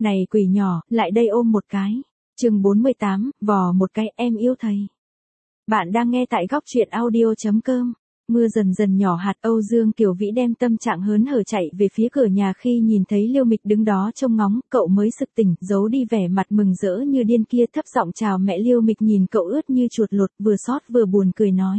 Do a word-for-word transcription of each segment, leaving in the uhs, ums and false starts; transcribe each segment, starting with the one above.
Này quỷ nhỏ, lại đây ôm một cái. Chương bốn mươi tám, vò một cái, em yêu thầy. Bạn đang nghe tại góc truyện audio.com. Mưa dần dần nhỏ hạt. Âu Dương Kiều Vĩ đem tâm trạng hớn hở chạy về phía cửa nhà khi nhìn thấy Liêu Mịch đứng đó trông ngóng, cậu mới sực tỉnh, giấu đi vẻ mặt mừng rỡ như điên kia, thấp giọng chào mẹ. Liêu Mịch nhìn cậu ướt như chuột lột, vừa xót vừa buồn cười nói: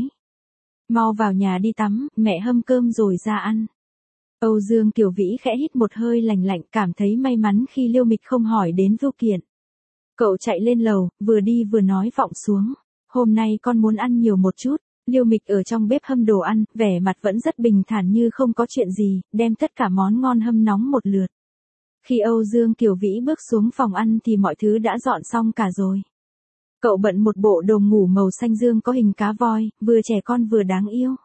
"Mau vào nhà đi tắm, mẹ hâm cơm rồi ra ăn." Âu Dương Kiều Vĩ khẽ hít một hơi lành lạnh, cảm thấy may mắn khi Liêu Mịch không hỏi đến Vưu Kiện. Cậu chạy lên lầu, vừa đi vừa nói vọng xuống: "Hôm nay con muốn ăn nhiều một chút." Liêu Mịch ở trong bếp hâm đồ ăn, vẻ mặt vẫn rất bình thản như không có chuyện gì, đem tất cả món ngon hâm nóng một lượt. Khi Âu Dương Kiều Vĩ bước xuống phòng ăn thì mọi thứ đã dọn xong cả rồi. Cậu bận một bộ đồ ngủ màu xanh dương có hình cá voi, vừa trẻ con vừa đáng yêu.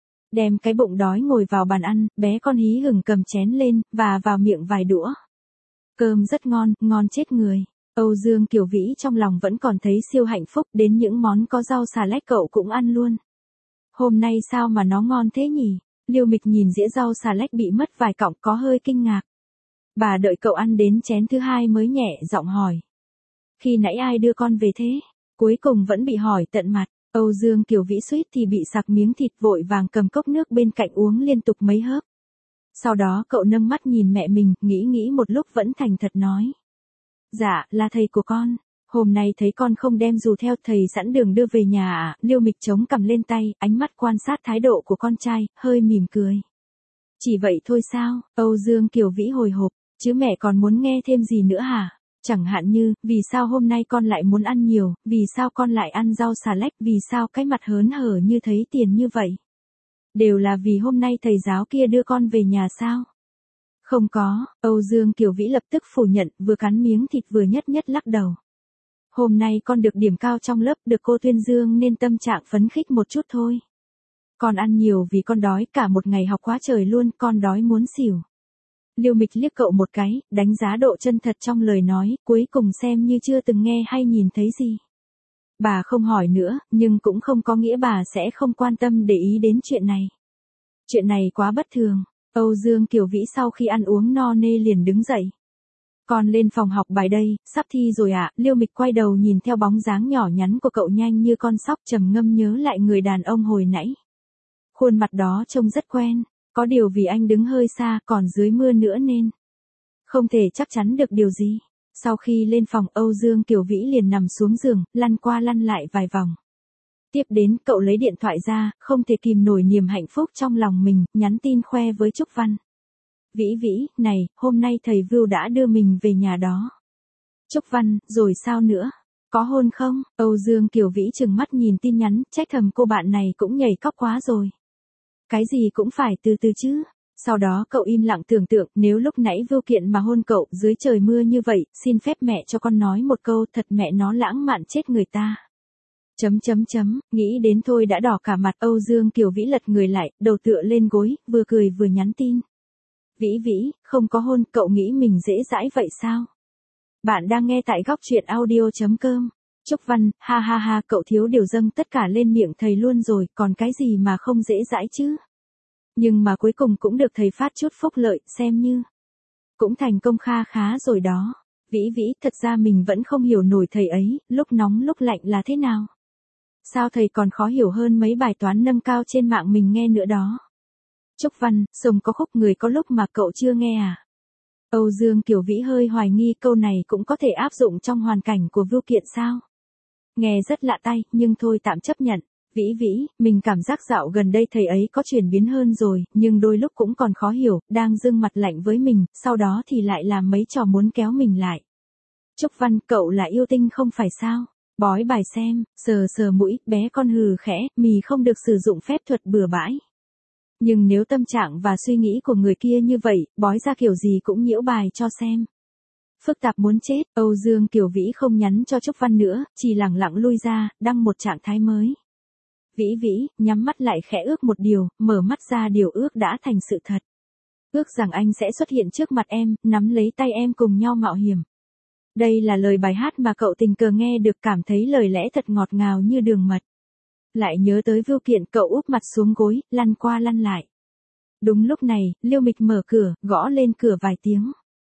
Đem cái bụng đói ngồi vào bàn ăn, bé con hí hửng cầm chén lên, và vào miệng vài đũa. Cơm rất ngon, ngon chết người. Âu Dương Kiều Vĩ trong lòng vẫn còn thấy siêu hạnh phúc, đến những món có rau xà lách cậu cũng ăn luôn. Hôm nay sao mà nó ngon thế nhỉ? Liêu Mịch nhìn dĩa rau xà lách bị mất vài cọng có hơi kinh ngạc. Bà đợi cậu ăn đến chén thứ hai mới nhẹ giọng hỏi: "Khi nãy ai đưa con về thế?" Cuối cùng vẫn bị hỏi tận mặt. Âu Dương Kiều Vĩ suýt thì bị sặc miếng thịt, vội vàng cầm cốc nước bên cạnh uống liên tục mấy hớp. Sau đó cậu nâng mắt nhìn mẹ mình, nghĩ nghĩ một lúc vẫn thành thật nói: "Dạ, là thầy của con. Hôm nay thấy con không đem dù theo, thầy sẵn đường đưa về nhà à?" Liêu Mịch chống cằm lên tay, ánh mắt quan sát thái độ của con trai, hơi mỉm cười. "Chỉ vậy thôi sao?" Âu Dương Kiều Vĩ hồi hộp: "Chứ mẹ còn muốn nghe thêm gì nữa hả? Chẳng hạn như, vì sao hôm nay con lại muốn ăn nhiều, vì sao con lại ăn rau xà lách, vì sao cái mặt hớn hở như thấy tiền như vậy? Đều là vì hôm nay thầy giáo kia đưa con về nhà sao?" "Không có." Âu Dương Kiều Vĩ lập tức phủ nhận, vừa cắn miếng thịt vừa nhất nhất lắc đầu. "Hôm nay con được điểm cao trong lớp, được cô tuyên dương nên tâm trạng phấn khích một chút thôi. Con ăn nhiều vì con đói, cả một ngày học quá trời luôn, con đói muốn xỉu." Liêu Mịch liếc cậu một cái, đánh giá độ chân thật trong lời nói, cuối cùng xem như chưa từng nghe hay nhìn thấy gì. Bà không hỏi nữa, nhưng cũng không có nghĩa bà sẽ không quan tâm để ý đến chuyện này. Chuyện này quá bất thường. Âu Dương Kiều Vĩ sau khi ăn uống no nê liền đứng dậy. "Con lên phòng học bài đây, sắp thi rồi ạ." Liêu Mịch quay đầu nhìn theo bóng dáng nhỏ nhắn của cậu nhanh như con sóc, trầm ngâm nhớ lại người đàn ông hồi nãy. Khuôn mặt đó trông rất quen, có điều vì anh đứng hơi xa, còn dưới mưa nữa nên không thể chắc chắn được điều gì. Sau khi lên phòng, Âu Dương Kiều Vĩ liền nằm xuống giường, lăn qua lăn lại vài vòng. Tiếp đến, cậu lấy điện thoại ra, không thể kìm nổi niềm hạnh phúc trong lòng mình, nhắn tin khoe với Trúc Văn: "Vĩ Vĩ, này, hôm nay thầy Vưu đã đưa mình về nhà đó." "Trúc Văn, rồi sao nữa? Có hôn không?" Âu Dương Kiều Vĩ trừng mắt nhìn tin nhắn, trách thầm cô bạn này cũng nhảy cóc quá rồi. Cái gì cũng phải từ từ chứ. Sau đó cậu im lặng tưởng tượng, nếu lúc nãy Vưu Kiện mà hôn cậu dưới trời mưa như vậy, xin phép mẹ cho con nói một câu, thật mẹ nó lãng mạn chết người ta. Chấm chấm chấm, nghĩ đến thôi đã đỏ cả mặt. Âu Dương Kiều Vĩ lật người lại, đầu tựa lên gối, vừa cười vừa nhắn tin: "Vĩ Vĩ, không có hôn, cậu nghĩ mình dễ dãi vậy sao?" Bạn đang nghe tại góc truyện audio.com. Trúc Văn: "Ha ha ha, cậu thiếu điều dâng tất cả lên miệng thầy luôn rồi, còn cái gì mà không dễ dãi chứ? Nhưng mà cuối cùng cũng được thầy phát chút phúc lợi, xem như cũng thành công kha khá rồi đó." Vĩ Vĩ, thật ra mình vẫn không hiểu nổi thầy ấy, lúc nóng lúc lạnh là thế nào. Sao thầy còn khó hiểu hơn mấy bài toán nâng cao trên mạng mình nghe nữa đó. Trúc Văn: "Sông có khúc người có lúc mà cậu chưa nghe à?" Âu Dương Kiều Vĩ hơi hoài nghi câu này cũng có thể áp dụng trong hoàn cảnh của Vưu Kiện sao. Nghe rất lạ tai, nhưng thôi tạm chấp nhận. "Vĩ Vĩ, mình cảm giác dạo gần đây thầy ấy có chuyển biến hơn rồi, nhưng đôi lúc cũng còn khó hiểu, đang dương mặt lạnh với mình, sau đó thì lại làm mấy trò muốn kéo mình lại." Trúc Văn: "Cậu là yêu tinh không phải sao? Bói bài xem." Sờ sờ mũi, bé con hừ khẽ, mì không được sử dụng phép thuật bừa bãi. Nhưng nếu tâm trạng và suy nghĩ của người kia như vậy, bói ra kiểu gì cũng nhiễu bài cho xem. Phức tạp muốn chết. Âu Dương Kiều Vĩ không nhắn cho Trúc Văn nữa, chỉ lẳng lặng lui ra, đăng một trạng thái mới. Vĩ Vĩ, nhắm mắt lại khẽ ước một điều, mở mắt ra điều ước đã thành sự thật. Ước rằng anh sẽ xuất hiện trước mặt em, nắm lấy tay em cùng nhau mạo hiểm. Đây là lời bài hát mà cậu tình cờ nghe được, cảm thấy lời lẽ thật ngọt ngào như đường mật. Lại nhớ tới Vưu Kiện, cậu úp mặt xuống gối, lăn qua lăn lại. Đúng lúc này, Liêu Mịch mở cửa, gõ lên cửa vài tiếng.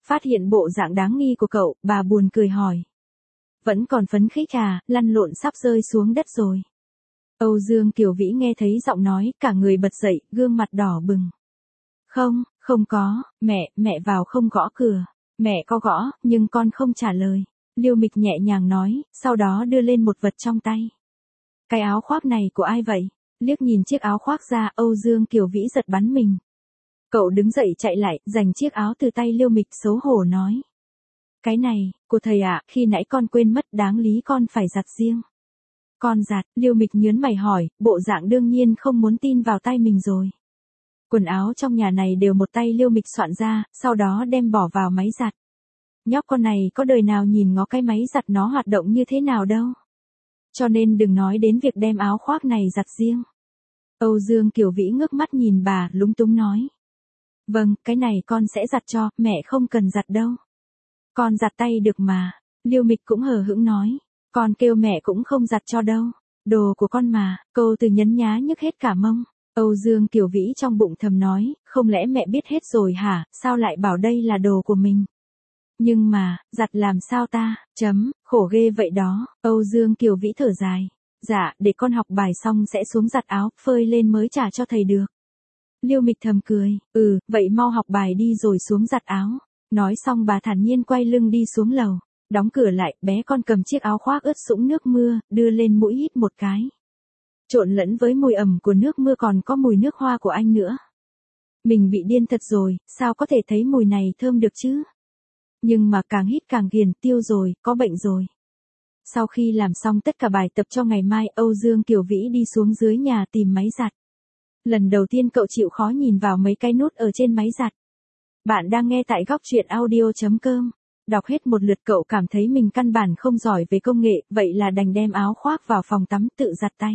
Phát hiện bộ dạng đáng nghi của cậu, bà buồn cười hỏi. Vẫn còn phấn khích à, lăn lộn sắp rơi xuống đất rồi. Âu Dương Kiều Vĩ nghe thấy giọng nói, cả người bật dậy, gương mặt đỏ bừng. Không, không có, mẹ, mẹ vào không gõ cửa. Mẹ có gõ, nhưng con không trả lời. Liêu Mịch nhẹ nhàng nói, sau đó đưa lên một vật trong tay. Cái áo khoác này của ai vậy? Liếc nhìn chiếc áo khoác ra, Âu Dương Kiều Vĩ giật bắn mình. Cậu đứng dậy chạy lại, giành chiếc áo từ tay Liêu Mịch, xấu hổ nói. Cái này, của thầy ạ, à, khi nãy con quên mất, đáng lý con phải giặt riêng. Con giặt, Liêu Mịch nhớn mày hỏi, bộ dạng đương nhiên không muốn tin vào tay mình rồi. Quần áo trong nhà này đều một tay Liêu Mịch soạn ra, sau đó đem bỏ vào máy giặt. Nhóc con này có đời nào nhìn ngó cái máy giặt nó hoạt động như thế nào đâu. Cho nên đừng nói đến việc đem áo khoác này giặt riêng. Âu Dương Kiều Vĩ ngước mắt nhìn bà, lúng túng nói. Vâng, cái này con sẽ giặt cho, mẹ không cần giặt đâu. Con giặt tay được mà. Liêu Mịch cũng hờ hững nói. Con kêu mẹ cũng không giặt cho đâu. Đồ của con mà, câu từ nhấn nhá nhức hết cả mông. Âu Dương Kiều Vĩ trong bụng thầm nói, không lẽ mẹ biết hết rồi hả, sao lại bảo đây là đồ của mình? Nhưng mà, giặt làm sao ta, chấm, khổ ghê vậy đó, Âu Dương Kiều Vĩ thở dài. Dạ, để con học bài xong sẽ xuống giặt áo, phơi lên mới trả cho thầy được. Liêu Mịch thầm cười, ừ, vậy mau học bài đi rồi xuống giặt áo. Nói xong bà thản nhiên quay lưng đi xuống lầu. Đóng cửa lại, bé con cầm chiếc áo khoác ướt sũng nước mưa, đưa lên mũi hít một cái. Trộn lẫn với mùi ẩm của nước mưa còn có mùi nước hoa của anh nữa. Mình bị điên thật rồi, sao có thể thấy mùi này thơm được chứ? Nhưng mà càng hít càng ghiền, tiêu rồi, có bệnh rồi. Sau khi làm xong tất cả bài tập cho ngày mai, Âu Dương Kiều Vĩ đi xuống dưới nhà tìm máy giặt. Lần đầu tiên cậu chịu khó nhìn vào mấy cái nút ở trên máy giặt. Bạn đang nghe tại góc truyện audio chấm com. Đọc hết một lượt cậu cảm thấy mình căn bản không giỏi về công nghệ, vậy là đành đem áo khoác vào phòng tắm tự giặt tay.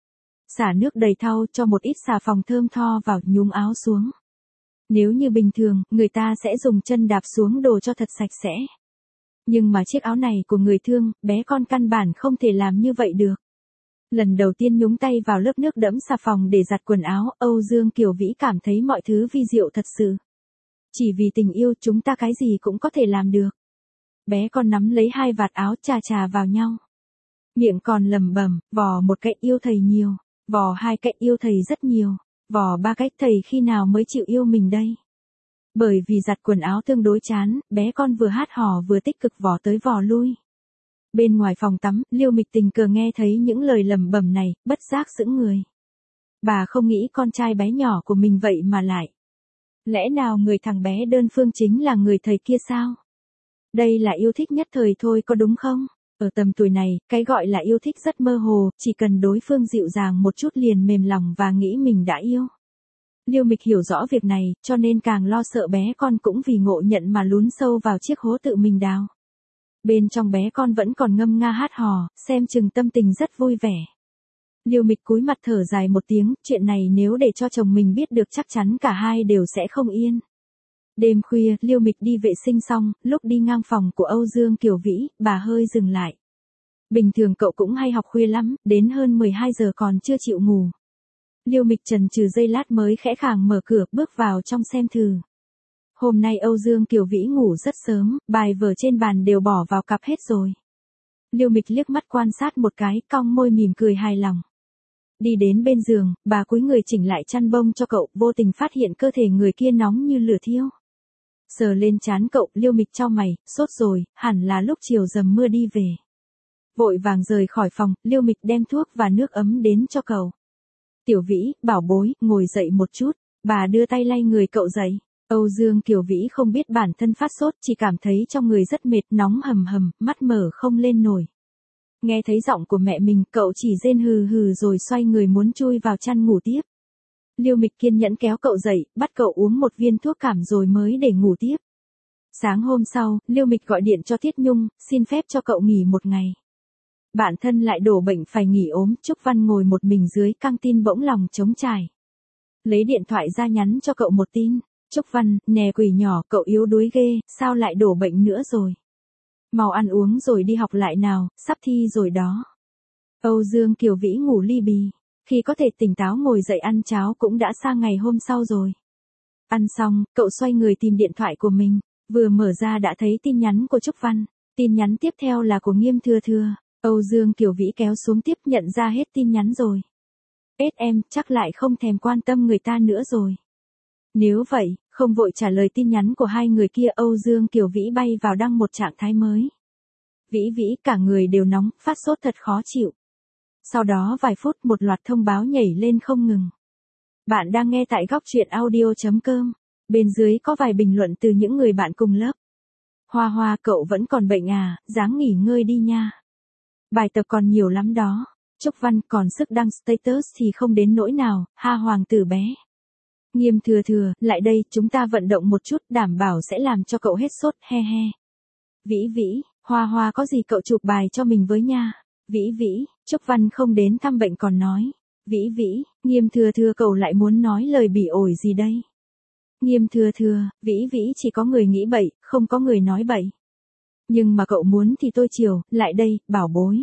Xả nước đầy thau, cho một ít xà phòng thơm tho vào, nhúng áo xuống. Nếu như bình thường, người ta sẽ dùng chân đạp xuống đồ cho thật sạch sẽ. Nhưng mà chiếc áo này của người thương, bé con căn bản không thể làm như vậy được. Lần đầu tiên nhúng tay vào lớp nước đẫm xà phòng để giặt quần áo, Âu Dương Kiều Vĩ cảm thấy mọi thứ vi diệu thật sự. Chỉ vì tình yêu chúng ta cái gì cũng có thể làm được. Bé con nắm lấy hai vạt áo chà chà vào nhau. Miệng còn lẩm bẩm, vò một cái yêu thầy nhiều, vò hai cái yêu thầy rất nhiều, vò ba cái thầy khi nào mới chịu yêu mình đây. Bởi vì giặt quần áo tương đối chán, bé con vừa hát hò vừa tích cực vò tới vò lui. Bên ngoài phòng tắm, Liêu Mịch tình cờ nghe thấy những lời lẩm bẩm này, bất giác sững người. Bà không nghĩ con trai bé nhỏ của mình vậy mà lại. Lẽ nào người thằng bé đơn phương chính là người thầy kia sao? Đây là yêu thích nhất thời thôi có đúng không? Ở tầm tuổi này, cái gọi là yêu thích rất mơ hồ, chỉ cần đối phương dịu dàng một chút liền mềm lòng và nghĩ mình đã yêu. Liêu Mịch hiểu rõ việc này, cho nên càng lo sợ bé con cũng vì ngộ nhận mà lún sâu vào chiếc hố tự mình đào. Bên trong bé con vẫn còn ngâm nga hát hò, xem chừng tâm tình rất vui vẻ. Liêu Mịch cúi mặt thở dài một tiếng, chuyện này nếu để cho chồng mình biết được chắc chắn cả hai đều sẽ không yên. Đêm khuya, Liêu Mịch đi vệ sinh xong, lúc đi ngang phòng của Âu Dương Kiều Vĩ, bà hơi dừng lại. Bình thường cậu cũng hay học khuya lắm, đến hơn mười hai giờ còn chưa chịu ngủ. Liêu Mịch chần chừ giây lát mới khẽ khàng mở cửa, bước vào trong xem thử. Hôm nay Âu Dương Kiều Vĩ ngủ rất sớm, bài vở trên bàn đều bỏ vào cặp hết rồi. Liêu Mịch liếc mắt quan sát một cái, cong môi mỉm cười hài lòng. Đi đến bên giường, bà cúi người chỉnh lại chăn bông cho cậu, vô tình phát hiện cơ thể người kia nóng như lửa thiêu. Sờ lên trán cậu, Liêu Mịch chau mày, sốt rồi, hẳn là lúc chiều dầm mưa đi về. Vội vàng rời khỏi phòng, Liêu Mịch đem thuốc và nước ấm đến cho cậu. Tiểu Vĩ, bảo bối, ngồi dậy một chút, bà đưa tay lay người cậu dậy. Âu Dương Kiều Vĩ không biết bản thân phát sốt, chỉ cảm thấy trong người rất mệt, nóng hầm hầm, mắt mở không lên nổi. Nghe thấy giọng của mẹ mình, cậu chỉ rên hừ hừ rồi xoay người muốn chui vào chăn ngủ tiếp. Liêu Mịch kiên nhẫn kéo cậu dậy, bắt cậu uống một viên thuốc cảm rồi mới để ngủ tiếp. Sáng hôm sau, Liêu Mịch gọi điện cho Thiết Nhung, xin phép cho cậu nghỉ một ngày. Bản thân lại đổ bệnh phải nghỉ ốm, Trúc Văn ngồi một mình dưới căng tin bỗng lòng trống trải. Lấy điện thoại ra nhắn cho cậu một tin. Trúc Văn, nè quỷ nhỏ, cậu yếu đuối ghê, sao lại đổ bệnh nữa rồi? Mau ăn uống rồi đi học lại nào, sắp thi rồi đó. Âu Dương Kiều Vĩ ngủ li bì, khi có thể tỉnh táo ngồi dậy ăn cháo cũng đã sang ngày hôm sau rồi. Ăn xong, cậu xoay người tìm điện thoại của mình, Vừa mở ra đã thấy tin nhắn của Trúc Văn, tin nhắn tiếp theo là của Nghiêm Thừa Thừa. Âu Dương Kiều Vĩ kéo xuống tiếp nhận ra hết tin nhắn rồi. Ết em, chắc lại không thèm quan tâm người ta nữa rồi. Nếu vậy, không vội trả lời tin nhắn của hai người kia, Âu Dương Kiều Vĩ bay vào đăng một trạng thái mới. Vĩ Vĩ, cả người đều nóng, phát sốt thật khó chịu. Sau đó vài phút một loạt thông báo nhảy lên không ngừng. Bạn đang nghe tại góc truyện audio chấm com. Bên dưới có vài bình luận từ những người bạn cùng lớp. Hoa Hoa, cậu vẫn còn bệnh à, ráng nghỉ ngơi đi nha. Bài tập còn nhiều lắm đó. Trúc Văn, còn sức đăng status thì không đến nỗi nào, ha hoàng tử bé. Nghiêm Thừa Thừa, lại đây, chúng ta vận động một chút, đảm bảo sẽ làm cho cậu hết sốt, he he. Vĩ Vĩ, Hoa Hoa có gì cậu chụp bài cho mình với nha. Vĩ Vĩ, Trúc Văn không đến thăm bệnh còn nói. Vĩ Vĩ, Nghiêm Thừa Thừa cậu lại muốn nói lời bỉ ổi gì đây? Nghiêm Thừa Thừa, Vĩ Vĩ chỉ có người nghĩ bậy, không có người nói bậy. Nhưng mà cậu muốn thì tôi chiều, lại đây, bảo bối.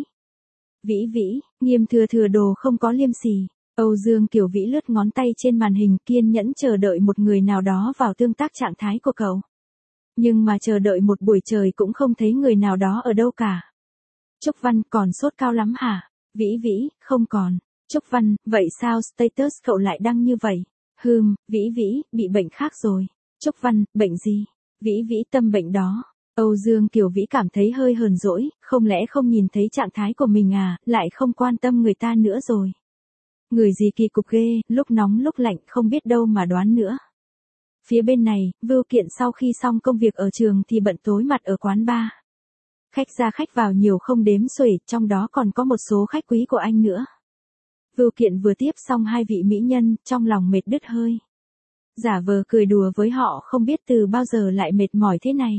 Vĩ Vĩ, Nghiêm Thừa Thừa đồ không có liêm sỉ. Âu Dương Kiều Vĩ lướt ngón tay trên màn hình, kiên nhẫn chờ đợi một người nào đó vào tương tác trạng thái của cậu. Nhưng mà chờ đợi một buổi trời cũng không thấy người nào đó ở đâu cả. Trúc Văn, còn sốt cao lắm hả? Vĩ Vĩ, không còn. Trúc Văn, vậy sao status cậu lại đăng như vậy? Hừm, Vĩ Vĩ, bị bệnh khác rồi. Trúc Văn, bệnh gì? Vĩ Vĩ, tâm bệnh đó. Âu Dương Kiều Vĩ cảm thấy hơi hờn dỗi, không lẽ không nhìn thấy trạng thái của mình à, lại không quan tâm người ta nữa rồi. Người gì kỳ cục ghê, lúc nóng lúc lạnh không biết đâu mà đoán nữa. Phía bên này, Vưu Kiện sau khi xong công việc ở trường thì bận tối mặt ở quán bar. Khách ra khách vào nhiều không đếm xuể, trong đó còn có một số khách quý của anh nữa. Vưu Kiện vừa tiếp xong hai vị mỹ nhân, trong lòng mệt đứt hơi. Giả vờ cười đùa với họ không biết từ bao giờ lại mệt mỏi thế này.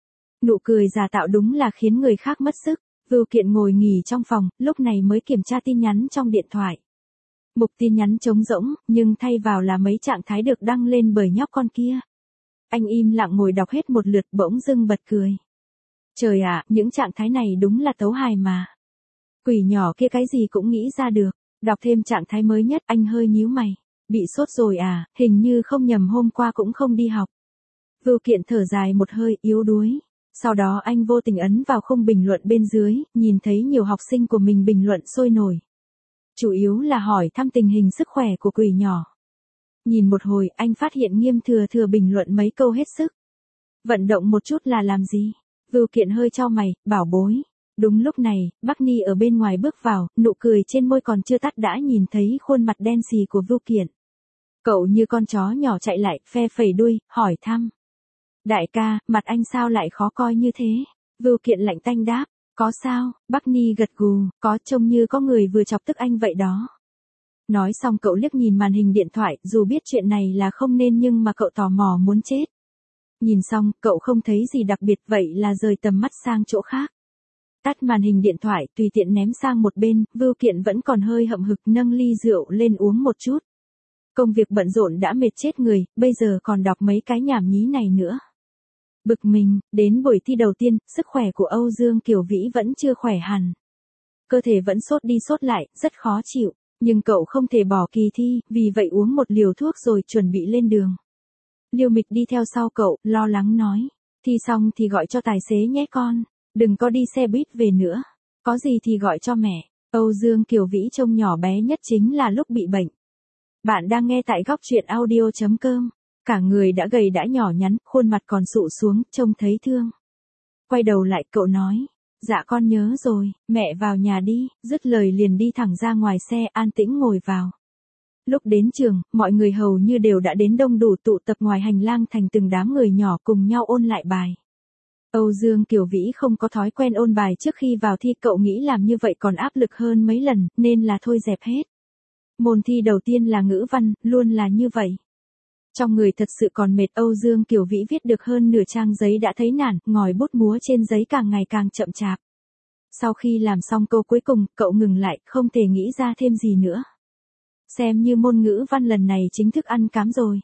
Nụ cười giả tạo đúng là khiến người khác mất sức. Vưu Kiện ngồi nghỉ trong phòng, lúc này mới kiểm tra tin nhắn trong điện thoại. Mục tin nhắn trống rỗng, nhưng thay vào là mấy trạng thái được đăng lên bởi nhóc con kia. Anh im lặng ngồi đọc hết một lượt bỗng dưng bật cười. Trời ạ, những trạng thái này đúng là tấu hài mà. Quỷ nhỏ kia cái gì cũng nghĩ ra được. Đọc thêm trạng thái mới nhất, anh hơi nhíu mày. Bị sốt rồi à, hình như không nhầm hôm qua cũng không đi học. Vưu Kiện thở dài một hơi, yếu đuối. Sau đó anh vô tình ấn vào khung bình luận bên dưới, nhìn thấy nhiều học sinh của mình bình luận sôi nổi. Chủ yếu là hỏi thăm tình hình sức khỏe của quỷ nhỏ. Nhìn một hồi, anh phát hiện Nghiêm Thừa Thừa bình luận mấy câu hết sức. Vận động một chút là làm gì? Vưu Kiện hơi chau mày, bảo bối. Đúng lúc này, Bắc Ni ở bên ngoài bước vào, nụ cười trên môi còn chưa tắt đã nhìn thấy khuôn mặt đen xì của Vưu Kiện. Cậu như con chó nhỏ chạy lại, phe phẩy đuôi, hỏi thăm. Đại ca, mặt anh sao lại khó coi như thế? Vưu Kiện lạnh tanh đáp. Có sao? Bắc Ni gật gù, có, trông như có người vừa chọc tức anh vậy đó. Nói xong cậu liếc nhìn màn hình điện thoại, dù biết chuyện này là không nên nhưng mà cậu tò mò muốn chết. Nhìn xong, cậu không thấy gì đặc biệt, vậy là rời tầm mắt sang chỗ khác. Tắt màn hình điện thoại, tùy tiện ném sang một bên, Vưu Kiện vẫn còn hơi hậm hực nâng ly rượu lên uống một chút. Công việc bận rộn đã mệt chết người, bây giờ còn đọc mấy cái nhảm nhí này nữa. Bực mình, đến buổi thi đầu tiên, sức khỏe của Âu Dương Kiều Vĩ vẫn chưa khỏe hẳn. Cơ thể vẫn sốt đi sốt lại, rất khó chịu, nhưng cậu không thể bỏ kỳ thi, vì vậy uống một liều thuốc rồi chuẩn bị lên đường. Liêu Mịch đi theo sau cậu, lo lắng nói, thi xong thì gọi cho tài xế nhé con, đừng có đi xe buýt về nữa, có gì thì gọi cho mẹ. Âu Dương Kiều Vĩ trông nhỏ bé nhất chính là lúc bị bệnh. Bạn đang nghe tại góc truyện audio chấm com. Cả người đã gầy đã nhỏ nhắn, khuôn mặt còn sụ xuống, trông thấy thương. Quay đầu lại cậu nói, dạ con nhớ rồi, mẹ vào nhà đi, dứt lời liền đi thẳng ra ngoài xe, an tĩnh ngồi vào. Lúc đến trường, mọi người hầu như đều đã đến đông đủ, tụ tập ngoài hành lang thành từng đám người nhỏ cùng nhau ôn lại bài. Âu Dương Kiều Vĩ không có thói quen ôn bài trước khi vào thi, cậu nghĩ làm như vậy còn áp lực hơn mấy lần, nên là thôi dẹp hết. Môn thi đầu tiên là ngữ văn, luôn là như vậy. Trong người thật sự còn mệt, Âu Dương Kiều Vĩ viết được hơn nửa trang giấy đã thấy nản, ngòi bút múa trên giấy càng ngày càng chậm chạp. Sau khi làm xong câu cuối cùng, cậu ngừng lại, không thể nghĩ ra thêm gì nữa. Xem như môn ngữ văn lần này chính thức ăn cám rồi.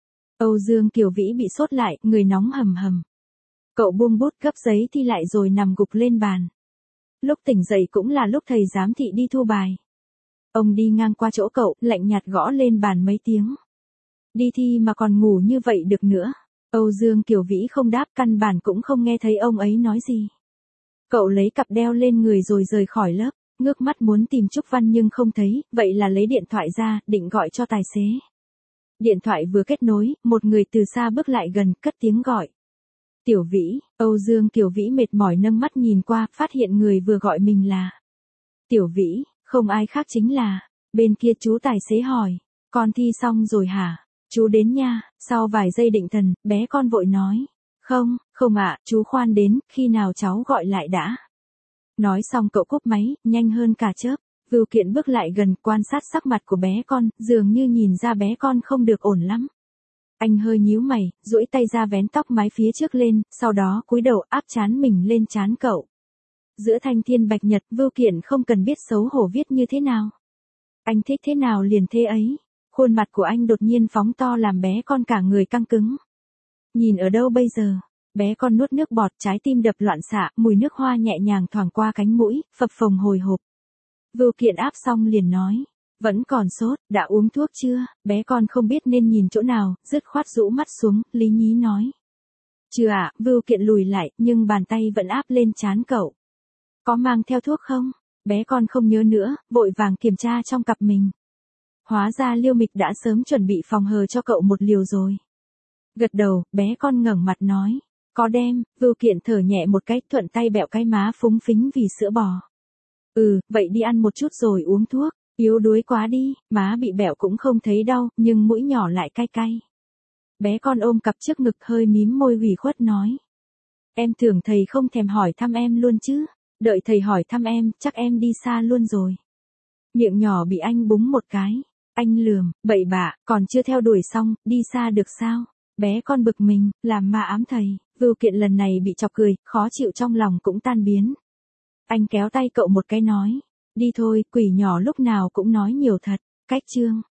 Âu Dương Kiều Vĩ bị sốt lại, người nóng hầm hầm. Cậu buông bút gấp giấy thi lại rồi nằm gục lên bàn. Lúc tỉnh dậy cũng là lúc thầy giám thị đi thu bài. Ông đi ngang qua chỗ cậu, lạnh nhạt gõ lên bàn mấy tiếng. Đi thi mà còn ngủ như vậy được nữa. Âu Dương Kiều Vĩ không đáp, căn bản cũng không nghe thấy ông ấy nói gì. Cậu lấy cặp đeo lên người rồi rời khỏi lớp, ngước mắt muốn tìm Trúc Văn nhưng không thấy, vậy là lấy điện thoại ra, định gọi cho tài xế. Điện thoại vừa kết nối, một người từ xa bước lại gần, cất tiếng gọi. Tiểu Vĩ. Âu Dương Kiều Vĩ mệt mỏi nâng mắt nhìn qua, phát hiện người vừa gọi mình là Tiểu Vĩ, không ai khác chính là, bên kia chú tài xế hỏi, con thi xong rồi hả? Chú đến nha. Sau vài giây định thần, bé con vội nói, không, không ạ, chú khoan đến, khi nào cháu gọi lại đã. Nói xong cậu cúp máy, nhanh hơn cả chớp. Vưu Kiện bước lại gần, quan sát sắc mặt của bé con, dường như nhìn ra bé con không được ổn lắm. Anh hơi nhíu mày, duỗi tay ra vén tóc mái phía trước lên, sau đó cúi đầu áp trán mình lên trán cậu. Giữa thanh thiên bạch nhật, Vưu Kiện không cần biết xấu hổ viết như thế nào. Anh thích thế nào liền thế ấy. Khuôn mặt của anh đột nhiên phóng to làm bé con cả người căng cứng. Nhìn ở đâu bây giờ? Bé con nuốt nước bọt, trái tim đập loạn xạ, mùi nước hoa nhẹ nhàng thoảng qua cánh mũi, phập phồng hồi hộp. Vưu Kiện áp xong liền nói, vẫn còn sốt, đã uống thuốc chưa? Bé con không biết nên nhìn chỗ nào, dứt khoát rũ mắt xuống, lý nhí nói. Chưa ạ. Vưu Kiện lùi lại, nhưng bàn tay vẫn áp lên trán cậu. Có mang theo thuốc không? Bé con không nhớ nữa, vội vàng kiểm tra trong cặp mình. Hóa ra Liêu Mịch đã sớm chuẩn bị phòng hờ cho cậu một liều rồi. Gật đầu, bé con ngẩng mặt nói, có đem. Vưu Kiện thở nhẹ một cái, thuận tay bẹo cái má phúng phính vì sữa bò. Ừ, vậy đi ăn một chút rồi uống thuốc, yếu đuối quá đi. Má bị bẹo cũng không thấy đau, nhưng mũi nhỏ lại cay cay. Bé con ôm cặp trước ngực hơi mím môi ủy khuất nói. Em tưởng thầy không thèm hỏi thăm em luôn chứ, đợi thầy hỏi thăm em, chắc em đi xa luôn rồi. Miệng nhỏ bị anh búng một cái. Anh lườm, bậy bạ, còn chưa theo đuổi xong, đi xa được sao? Bé con bực mình, làm ma ám thầy. Vưu Kiện lần này bị chọc cười, khó chịu trong lòng cũng tan biến. Anh kéo tay cậu một cái nói, đi thôi, quỷ nhỏ lúc nào cũng nói nhiều thật. Cách chương